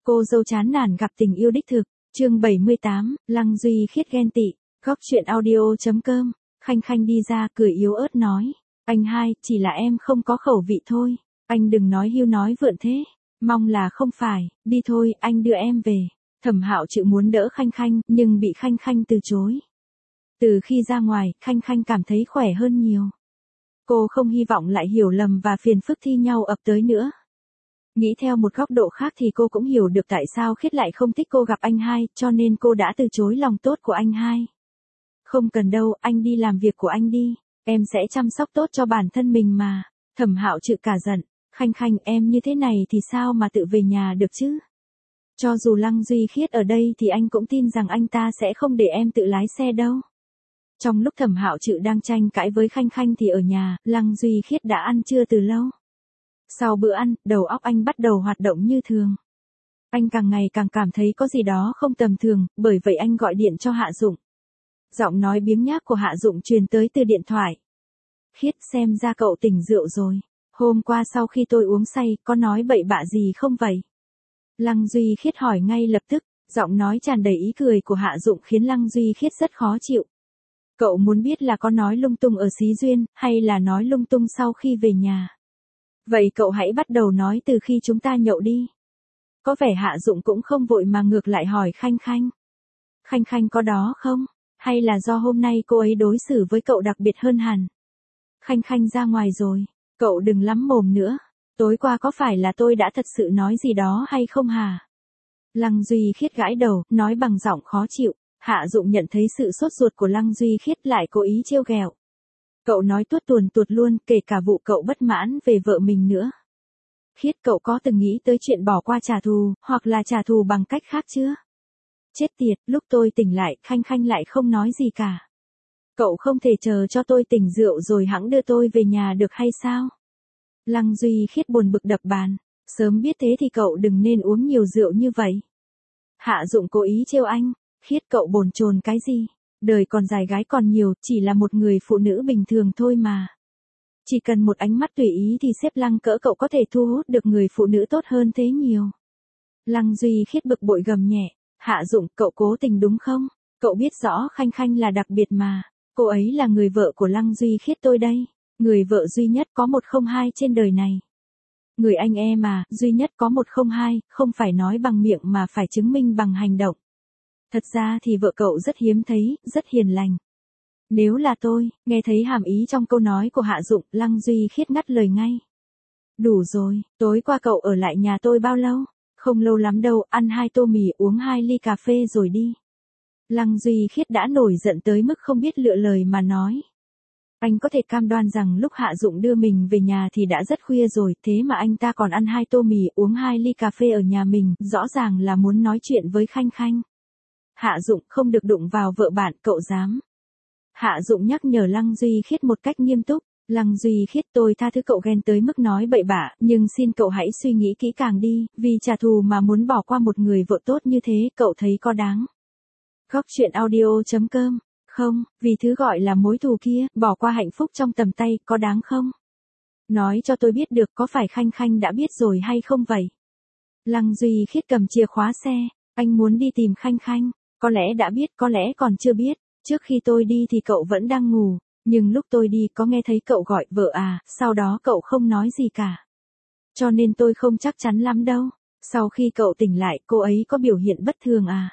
Cô dâu chán nản gặp tình yêu đích thực, chương 78, Lăng Duy Khiết ghen tị, góc chuyện audio.com, Khanh Khanh đi ra cười yếu ớt nói, anh hai, chỉ là em không có khẩu vị thôi, anh đừng nói hưu nói vượn thế, mong là không phải, đi thôi, anh đưa em về. Thẩm Hạo chịu muốn đỡ Khanh Khanh, nhưng bị Khanh Khanh từ chối. Từ khi ra ngoài, Khanh Khanh cảm thấy khỏe hơn nhiều. Cô không hy vọng lại hiểu lầm và phiền phức thi nhau ập tới nữa. Nghĩ theo một góc độ khác thì cô cũng hiểu được tại sao Khiết lại không thích cô gặp anh hai, cho nên cô đã từ chối lòng tốt của anh hai. Không cần đâu, anh đi làm việc của anh đi, em sẽ chăm sóc tốt cho bản thân mình mà. Thẩm Hạo chự cả giận, Khanh Khanh em như thế này thì sao mà tự về nhà được chứ? Cho dù Lăng Duy Khiết ở đây thì anh cũng tin rằng anh ta sẽ không để em tự lái xe đâu. Trong lúc Thẩm Hạo chự đang tranh cãi với Khanh Khanh thì ở nhà, Lăng Duy Khiết đã ăn trưa từ lâu. Sau bữa ăn, đầu óc anh bắt đầu hoạt động như thường. Anh càng ngày càng cảm thấy có gì đó không tầm thường, bởi vậy anh gọi điện cho Hạ Dụng. Giọng nói biếng nhác của Hạ Dụng truyền tới từ điện thoại. Khiết, xem ra cậu tỉnh rượu rồi. Hôm qua sau khi tôi uống say, có nói bậy bạ gì không vậy? Lăng Duy Khiết hỏi ngay lập tức, giọng nói tràn đầy ý cười của Hạ Dụng khiến Lăng Duy Khiết rất khó chịu. Cậu muốn biết là có nói lung tung ở Xí Duyên, hay là nói lung tung sau khi về nhà? Vậy cậu hãy bắt đầu nói từ khi chúng ta nhậu đi. Có vẻ Hạ Dụng cũng không vội mà ngược lại hỏi Khanh Khanh. Khanh Khanh có đó không? Hay là do hôm nay cô ấy đối xử với cậu đặc biệt hơn hẳn? Khanh Khanh ra ngoài rồi, cậu đừng lắm mồm nữa. Tối qua có phải là tôi đã thật sự nói gì đó hay không hả? Lăng Duy Khiết gãi đầu, nói bằng giọng khó chịu. Hạ Dụng nhận thấy sự sốt ruột của Lăng Duy Khiết lại cố ý trêu ghẹo. Cậu nói tuốt tuồn tuột luôn, kể cả vụ cậu bất mãn về vợ mình nữa. Khiết, cậu có từng nghĩ tới chuyện bỏ qua trả thù, hoặc là trả thù bằng cách khác chưa? Chết tiệt, lúc tôi tỉnh lại, Khanh Khanh lại không nói gì cả. Cậu không thể chờ cho tôi tỉnh rượu rồi hẵng đưa tôi về nhà được hay sao? Lăng Duy Khiết buồn bực đập bàn, sớm biết thế thì cậu đừng nên uống nhiều rượu như vậy. Hạ Dụng cố ý trêu anh, Khiết cậu bồn chồn cái gì? Đời còn dài gái còn nhiều, chỉ là một người phụ nữ bình thường thôi mà. Chỉ cần một ánh mắt tùy ý thì xếp Lăng cỡ cậu có thể thu hút được người phụ nữ tốt hơn thế nhiều. Lăng Duy Khiết bực bội gầm nhẹ, Hạ Dụng, cậu cố tình đúng không? Cậu biết rõ Khanh Khanh là đặc biệt mà, cô ấy là người vợ của Lăng Duy Khiết tôi đây, người vợ duy nhất có 102 trên đời này. Người anh em mà, duy nhất có 102, không phải nói bằng miệng mà phải chứng minh bằng hành động. Thật ra thì vợ cậu rất hiếm thấy, rất hiền lành. Nếu là tôi, nghe thấy hàm ý trong câu nói của Hạ Dụng, Lăng Duy Khiết ngắt lời ngay. Đủ rồi, tối qua cậu ở lại nhà tôi bao lâu? Không lâu lắm đâu, ăn 2 tô mì, uống 2 ly cà phê rồi đi. Lăng Duy Khiết đã nổi giận tới mức không biết lựa lời mà nói. Anh có thể cam đoan rằng lúc Hạ Dụng đưa mình về nhà thì đã rất khuya rồi, thế mà anh ta còn ăn 2 tô mì, uống 2 ly cà phê ở nhà mình, rõ ràng là muốn nói chuyện với Khanh Khanh. Hạ Dụng, không được đụng vào vợ bạn, cậu dám. Hạ Dụng nhắc nhở Lăng Duy Khiết một cách nghiêm túc. Lăng Duy Khiết, tôi tha thứ cậu ghen tới mức nói bậy bạ, nhưng xin cậu hãy suy nghĩ kỹ càng đi, vì trả thù mà muốn bỏ qua một người vợ tốt như thế, cậu thấy có đáng? Góc chuyện audio.com, không, vì thứ gọi là mối thù kia, bỏ qua hạnh phúc trong tầm tay, có đáng không? Nói cho tôi biết được có phải Khanh Khanh đã biết rồi hay không vậy? Lăng Duy Khiết cầm chìa khóa xe, anh muốn đi tìm Khanh Khanh, có lẽ đã biết, có lẽ còn chưa biết, trước khi tôi đi thì cậu vẫn đang ngủ. Nhưng lúc tôi đi có nghe thấy cậu gọi vợ à, sau đó cậu không nói gì cả. Cho nên tôi không chắc chắn lắm đâu. Sau khi cậu tỉnh lại, cô ấy có biểu hiện bất thường à?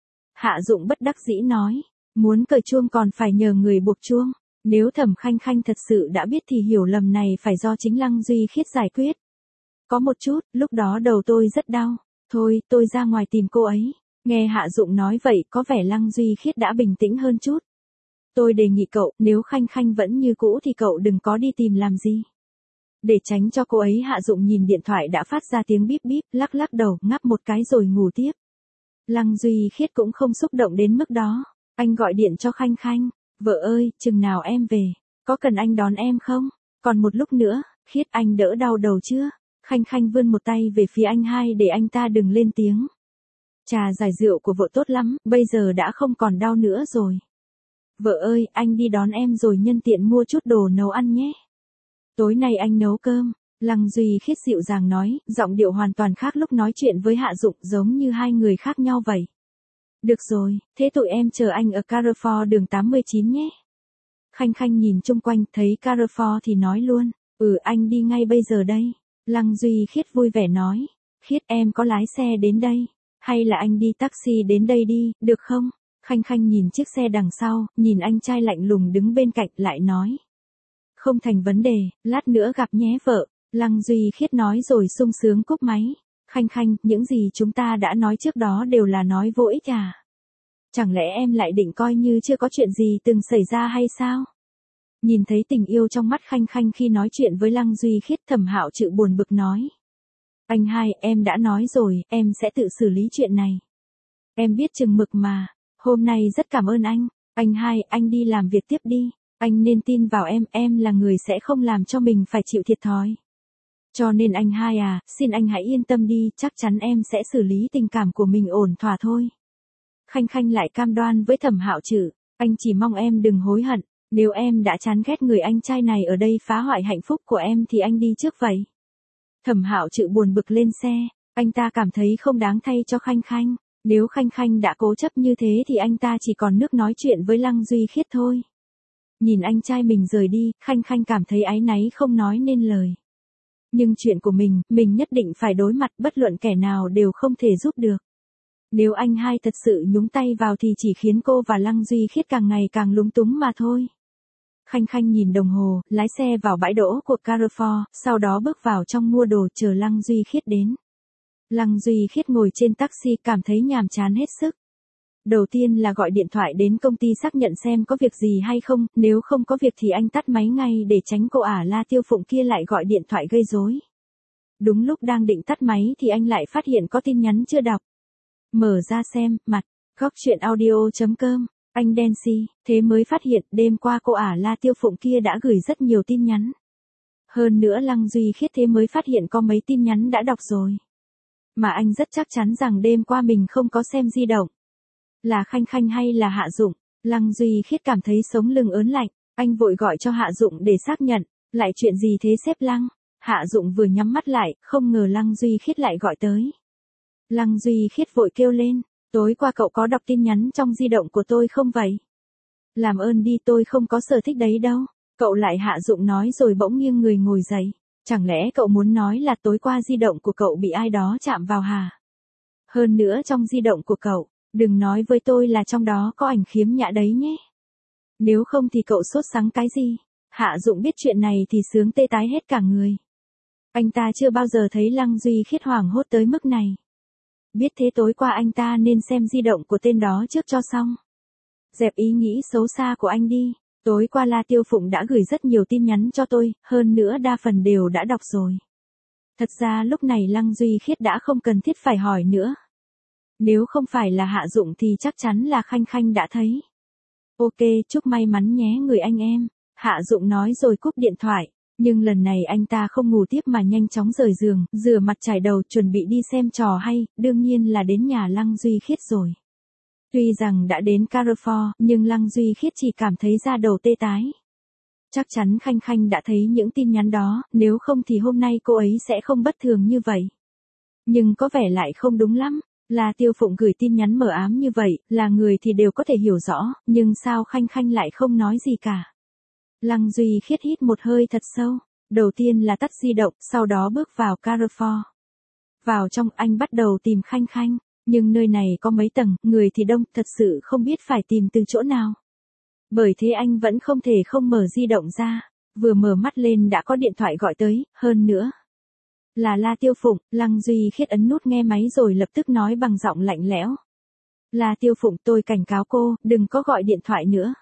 Hạ Dụng bất đắc dĩ nói, muốn cởi chuông còn phải nhờ người buộc chuông. Nếu Thẩm Khanh Khanh thật sự đã biết thì hiểu lầm này phải do chính Lăng Duy Khiết giải quyết. Có một chút, lúc đó đầu tôi rất đau. Thôi, tôi ra ngoài tìm cô ấy. Nghe Hạ Dụng nói vậy có vẻ Lăng Duy Khiết đã bình tĩnh hơn chút. Tôi đề nghị cậu, nếu Khanh Khanh vẫn như cũ thì cậu đừng có đi tìm làm gì. Để tránh cho cô ấy, Hạ Dụng nhìn điện thoại đã phát ra tiếng bíp bíp, lắc lắc đầu, ngáp một cái rồi ngủ tiếp. Lăng Duy Khiết cũng không xúc động đến mức đó. Anh gọi điện cho Khanh Khanh, vợ ơi, chừng nào em về, có cần anh đón em không? Còn một lúc nữa, Khiết anh đỡ đau đầu chưa? Khanh Khanh vươn một tay về phía anh hai để anh ta đừng lên tiếng. Trà giải rượu của vợ tốt lắm, bây giờ đã không còn đau nữa rồi. Vợ ơi, anh đi đón em rồi nhân tiện mua chút đồ nấu ăn nhé. Tối nay anh nấu cơm. Lăng Duy Khiết dịu dàng nói, giọng điệu hoàn toàn khác lúc nói chuyện với Hạ Dụng, giống như hai người khác nhau vậy. Được rồi, thế tụi em chờ anh ở Carrefour đường 89 nhé. Khanh Khanh nhìn chung quanh, thấy Carrefour thì nói luôn, anh đi ngay bây giờ đây. Lăng Duy Khiết vui vẻ nói, Khiết em có lái xe đến đây, hay là anh đi taxi đến đây đi, được không? Khanh Khanh nhìn chiếc xe đằng sau, nhìn anh trai lạnh lùng đứng bên cạnh lại nói. Không thành vấn đề, lát nữa gặp nhé vợ. Lăng Duy Khiết nói rồi sung sướng cúp máy. Khanh Khanh, những gì chúng ta đã nói trước đó đều là nói vô ích à? Chẳng lẽ em lại định coi như chưa có chuyện gì từng xảy ra hay sao? Nhìn thấy tình yêu trong mắt Khanh Khanh khi nói chuyện với Lăng Duy Khiết, Thẩm Hạo Trự buồn bực nói. Anh hai, em đã nói rồi, em sẽ tự xử lý chuyện này. Em biết chừng mực mà, hôm nay rất cảm ơn anh. Anh hai, anh đi làm việc tiếp đi. Anh nên tin vào em là người sẽ không làm cho mình phải chịu thiệt thòi. Cho nên anh hai à, xin anh hãy yên tâm đi, chắc chắn em sẽ xử lý tình cảm của mình ổn thỏa thôi. Khanh Khanh lại cam đoan với Thẩm Hạo Trự, anh chỉ mong em đừng hối hận, nếu em đã chán ghét người anh trai này ở đây phá hoại hạnh phúc của em thì anh đi trước vậy. Thẩm Hạo Trự buồn bực lên xe, anh ta cảm thấy không đáng thay cho Khanh Khanh, nếu Khanh Khanh đã cố chấp như thế thì anh ta chỉ còn nước nói chuyện với Lăng Duy Khiết thôi. Nhìn anh trai mình rời đi, Khanh Khanh cảm thấy áy náy không nói nên lời. Nhưng chuyện của mình nhất định phải đối mặt, bất luận kẻ nào đều không thể giúp được. Nếu anh hai thật sự nhúng tay vào thì chỉ khiến cô và Lăng Duy Khiết càng ngày càng lúng túng mà thôi. Khanh Khanh nhìn đồng hồ, lái xe vào bãi đỗ của Carrefour, sau đó bước vào trong mua đồ chờ Lăng Duy Khiết đến. Lăng Duy Khiết ngồi trên taxi cảm thấy nhàm chán hết sức. Đầu tiên là gọi điện thoại đến công ty xác nhận xem có việc gì hay không, nếu không có việc thì anh tắt máy ngay để tránh cô ả La Tiêu Phụng kia lại gọi điện thoại gây rối. Đúng lúc đang định tắt máy thì anh lại phát hiện có tin nhắn chưa đọc. Mở ra xem, mặt, góc chuyện audio.com, anh Dancy, thế mới phát hiện đêm qua cô ả La Tiêu Phụng kia đã gửi rất nhiều tin nhắn. Hơn nữa Lăng Duy Khiết thế mới phát hiện có mấy tin nhắn đã đọc rồi. Mà anh rất chắc chắn rằng đêm qua mình không có xem di động. Là Khanh Khanh hay là Hạ Dụng? Lăng Duy Khiết cảm thấy sống lưng ớn lạnh, anh vội gọi cho Hạ Dụng để xác nhận, lại chuyện gì thế sếp Lăng? Hạ Dụng vừa nhắm mắt lại, không ngờ Lăng Duy Khiết lại gọi tới. Lăng Duy Khiết vội kêu lên, tối qua cậu có đọc tin nhắn trong di động của tôi không vậy? Làm ơn đi, tôi không có sở thích đấy đâu. Cậu lại, Hạ Dụng nói rồi bỗng nghiêng người ngồi dậy. Chẳng lẽ cậu muốn nói là tối qua di động của cậu bị ai đó chạm vào hả? Hơn nữa trong di động của cậu, đừng nói với tôi là trong đó có ảnh khiếm nhã đấy nhé. Nếu không thì cậu sốt sắng cái gì? Hạ Dụng biết chuyện này thì sướng tê tái hết cả người. Anh ta chưa bao giờ thấy Lăng Duy Khiết hoảng hốt tới mức này. Biết thế tối qua anh ta nên xem di động của tên đó trước cho xong. Dẹp ý nghĩ xấu xa của anh đi. Tối qua La Tiêu Phụng đã gửi rất nhiều tin nhắn cho tôi, hơn nữa đa phần đều đã đọc rồi. Thật ra lúc này Lăng Duy Khiết đã không cần thiết phải hỏi nữa. Nếu không phải là Hạ Dụng thì chắc chắn là Khanh Khanh đã thấy. Ok, chúc may mắn nhé người anh em. Hạ Dụng nói rồi cúp điện thoại. Nhưng lần này anh ta không ngủ tiếp mà nhanh chóng rời giường, rửa mặt chải đầu chuẩn bị đi xem trò hay, đương nhiên là đến nhà Lăng Duy Khiết rồi. Tuy rằng đã đến Carrefour, nhưng Lăng Duy Khiết chỉ cảm thấy da đầu tê tái. Chắc chắn Khanh Khanh đã thấy những tin nhắn đó, nếu không thì hôm nay cô ấy sẽ không bất thường như vậy. Nhưng có vẻ lại không đúng lắm. Là Tiêu Phụng gửi tin nhắn mờ ám như vậy, là người thì đều có thể hiểu rõ, nhưng sao Khanh Khanh lại không nói gì cả. Lăng Duy Khiết hít một hơi thật sâu, đầu tiên là tắt di động, sau đó bước vào Carrefour. Vào trong anh bắt đầu tìm Khanh Khanh, nhưng nơi này có mấy tầng, người thì đông, thật sự không biết phải tìm từ chỗ nào. Bởi thế anh vẫn không thể không mở di động ra, vừa mở mắt lên đã có điện thoại gọi tới, hơn nữa là La Tiêu Phụng. Lăng Duy Khiết ấn nút nghe máy rồi lập tức nói bằng giọng lạnh lẽo. La Tiêu Phụng, tôi cảnh cáo cô, đừng có gọi điện thoại nữa.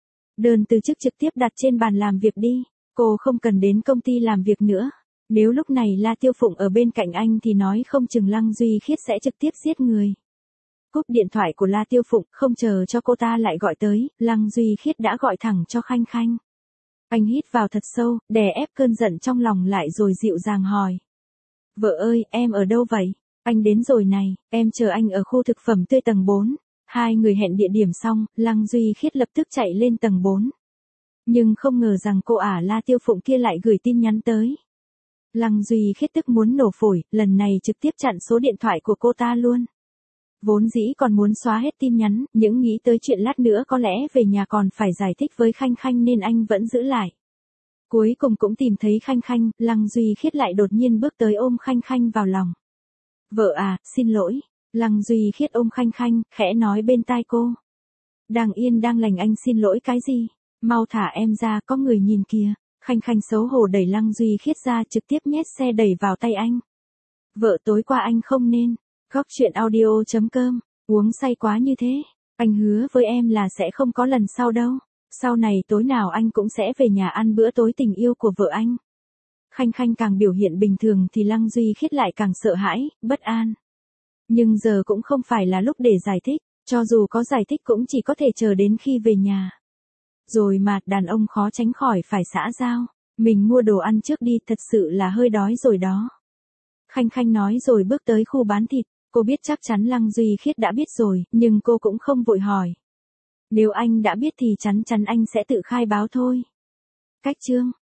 Đơn từ chức trực tiếp đặt trên bàn làm việc đi, cô không cần đến công ty làm việc nữa. Nếu lúc này La Tiêu Phụng ở bên cạnh anh thì nói không chừng Lăng Duy Khiết sẽ trực tiếp giết người. Cúp điện thoại của La Tiêu Phụng, không chờ cho cô ta lại gọi tới, Lăng Duy Khiết đã gọi thẳng cho Khanh Khanh. Anh hít vào thật sâu, đè ép cơn giận trong lòng lại rồi dịu dàng hỏi. Vợ ơi, em ở đâu vậy? Anh đến rồi này, em chờ anh ở khu thực phẩm tươi tầng 4. Hai người hẹn địa điểm xong, Lăng Duy Khiết lập tức chạy lên tầng 4. Nhưng không ngờ rằng cô ả La Tiêu Phụng kia lại gửi tin nhắn tới. Lăng Duy Khiết tức muốn nổ phổi, lần này trực tiếp chặn số điện thoại của cô ta luôn. Vốn dĩ còn muốn xóa hết tin nhắn, những nghĩ tới chuyện lát nữa có lẽ về nhà còn phải giải thích với Khanh Khanh nên anh vẫn giữ lại. Cuối cùng cũng tìm thấy Khanh Khanh, Lăng Duy Khiết lại đột nhiên bước tới ôm Khanh Khanh vào lòng. Vợ à, xin lỗi. Lăng Duy Khiết ôm Khanh Khanh, khẽ nói bên tai cô. Đang yên đang lành anh xin lỗi cái gì? Mau thả em ra, có người nhìn kìa. Khanh Khanh xấu hổ đẩy Lăng Duy Khiết ra trực tiếp nhét xe đẩy vào tay anh. Vợ tối qua anh không nên. Góc chuyện audio.com, uống say quá như thế. Anh hứa với em là sẽ không có lần sau đâu. Sau này tối nào anh cũng sẽ về nhà ăn bữa tối tình yêu của vợ anh. Khanh Khanh càng biểu hiện bình thường thì Lăng Duy Khiết lại càng sợ hãi, bất an. Nhưng giờ cũng không phải là lúc để giải thích, cho dù có giải thích cũng chỉ có thể chờ đến khi về nhà. Rồi mà, đàn ông khó tránh khỏi phải xã giao. Mình mua đồ ăn trước đi, thật sự là hơi đói rồi đó. Khanh Khanh nói rồi bước tới khu bán thịt. Cô biết chắc chắn Lăng Duy Khiết đã biết rồi, nhưng cô cũng không vội hỏi. Nếu anh đã biết thì chắn chắn anh sẽ tự khai báo thôi. Cách chương